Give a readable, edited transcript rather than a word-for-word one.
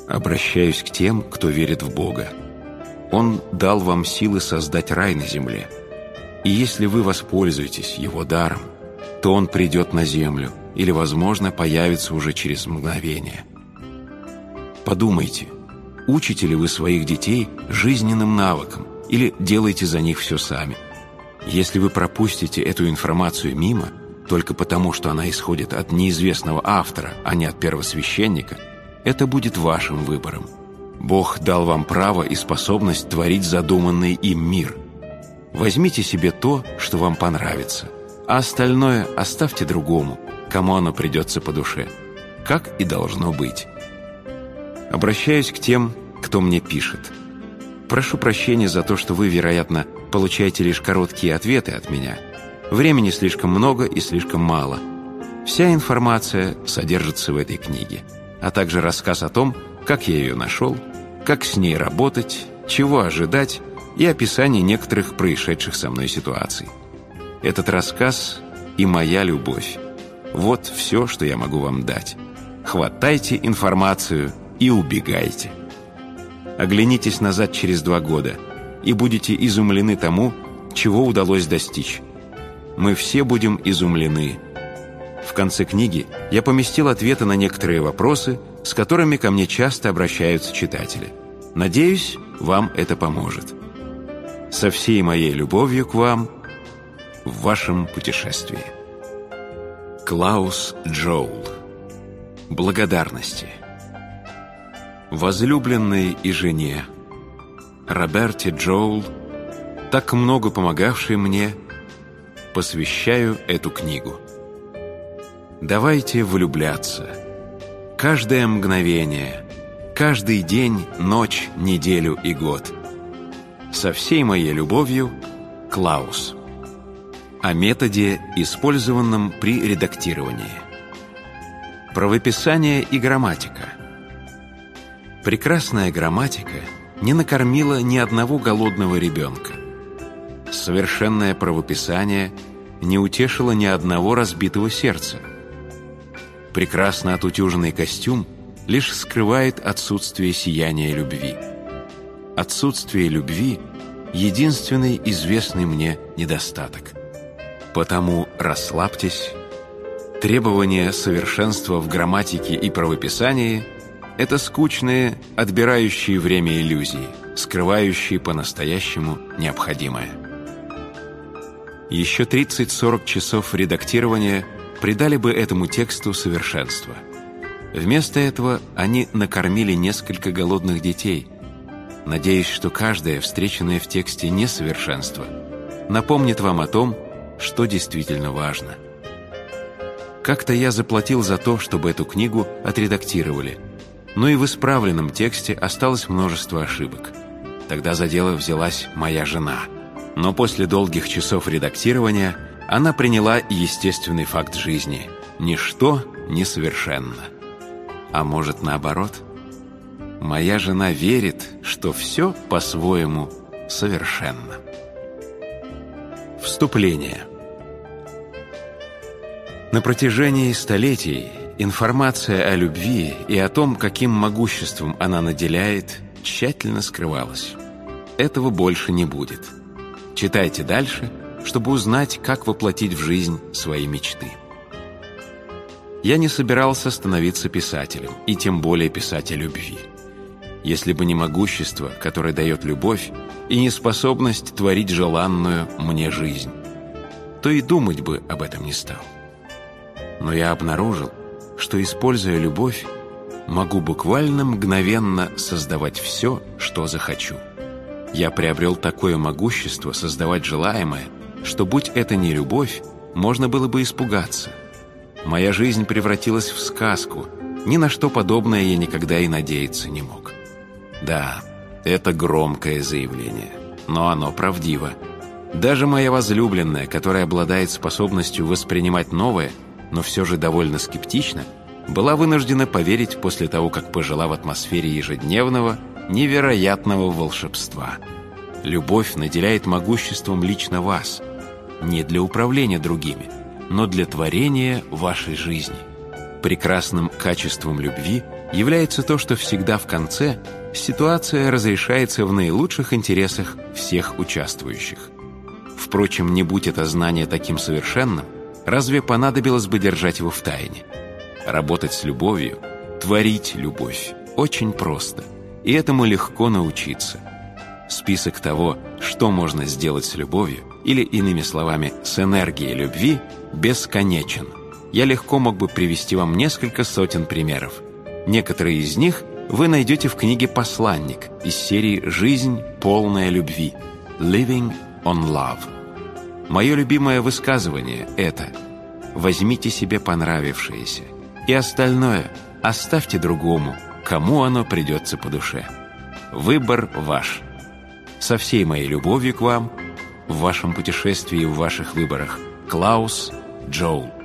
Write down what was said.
Обращаюсь к тем, кто верит в Бога. Он дал вам силы создать рай на земле. И если вы воспользуетесь Его даром, то Он придет на землю или, возможно, появится уже через мгновение. Подумайте, учите ли вы своих детей жизненным навыкам или делаете за них все сами? Если вы пропустите эту информацию мимо, только потому, что она исходит от неизвестного автора, а не от первосвященника, это будет вашим выбором. Бог дал вам право и способность творить задуманный им мир. Возьмите себе то, что вам понравится, а остальное оставьте другому, кому оно придется по душе, как и должно быть. Обращаюсь к тем, кто мне пишет. Прошу прощения за то, что вы, вероятно, получаете лишь короткие ответы от меня. Времени слишком много и слишком мало. Вся информация содержится в этой книге, а также рассказ о том, как я ее нашел, как с ней работать, чего ожидать и описание некоторых происшедших со мной ситуаций. Этот рассказ и моя любовь. Вот все, что я могу вам дать. Хватайте информацию и убегайте. Оглянитесь назад через 2 года и будете изумлены тому, чего удалось достичь. Мы все будем изумлены. В конце книги я поместил ответы на некоторые вопросы, с которыми ко мне часто обращаются читатели. Надеюсь, вам это поможет. Со всей моей любовью к вам в вашем путешествии. Клаус Джоул. Благодарности. Возлюбленной и жене Роберте Джоул, так много помогавшей мне, посвящаю эту книгу. Давайте влюбляться. Каждое мгновение, каждый день, ночь, неделю и год. Со всей моей любовью, Клаус. О методе, использованном при редактировании. Правописание и грамматика. Прекрасная грамматика не накормила ни одного голодного ребенка. Совершенное правописание не утешило ни одного разбитого сердца. Прекрасно отутюженный костюм лишь скрывает отсутствие сияния любви. Отсутствие любви – единственный известный мне недостаток. Потому расслабьтесь. Требования совершенства в грамматике и правописании – это скучные, отбирающие время иллюзии, скрывающие по-настоящему необходимое. Еще 30-40 часов редактирования придали бы этому тексту совершенство. Вместо этого они накормили несколько голодных детей. Надеюсь, что каждое встреченное в тексте несовершенство напомнит вам о том, что действительно важно. Как-то я заплатил за то, чтобы эту книгу отредактировали, но и в исправленном тексте осталось множество ошибок. Тогда за дело взялась моя жена. Но после долгих часов редактирования она приняла естественный факт жизни. Ничто несовершенно. А может, наоборот? Моя жена верит, что все по-своему совершенно. Вступление. На протяжении столетий информация о любви и о том, каким могуществом она наделяет, тщательно скрывалась. Этого больше не будет. Читайте дальше, чтобы узнать, как воплотить в жизнь свои мечты. Я не собирался становиться писателем, и тем более писать о любви. Если бы не могущество, которое дает любовь, и неспособность творить желанную мне жизнь, то и думать бы об этом не стал. Но я обнаружил, что, используя любовь, могу буквально мгновенно создавать все, что захочу. Я приобрел такое могущество создавать желаемое, что, будь это не любовь, можно было бы испугаться. Моя жизнь превратилась в сказку, ни на что подобное я никогда и надеяться не мог. Да, это громкое заявление, но оно правдиво. Даже моя возлюбленная, которая обладает способностью воспринимать новое, но все же довольно скептично, была вынуждена поверить после того, как пожила в атмосфере ежедневного, невероятного волшебства. Любовь наделяет могуществом лично вас, не для управления другими, но для творения вашей жизни. Прекрасным качеством любви является то, что всегда в конце ситуация разрешается в наилучших интересах всех участвующих. Впрочем, не будь это знание таким совершенным, разве понадобилось бы держать его в тайне? Работать с любовью, творить любовь очень просто, и этому легко научиться. Список того, что можно сделать с любовью, или, иными словами, с энергией любви, бесконечен. Я легко мог бы привести вам несколько сотен примеров. Некоторые из них вы найдете в книге «Посланник» из серии «Жизнь, полная любви» «Living on Love». Мое любимое высказывание – это «Возьмите себе понравившееся, и остальное оставьте другому, кому оно придется по душе. Выбор ваш». Со всей моей любовью к вам, в вашем путешествии и в ваших выборах, Клаус Джоул.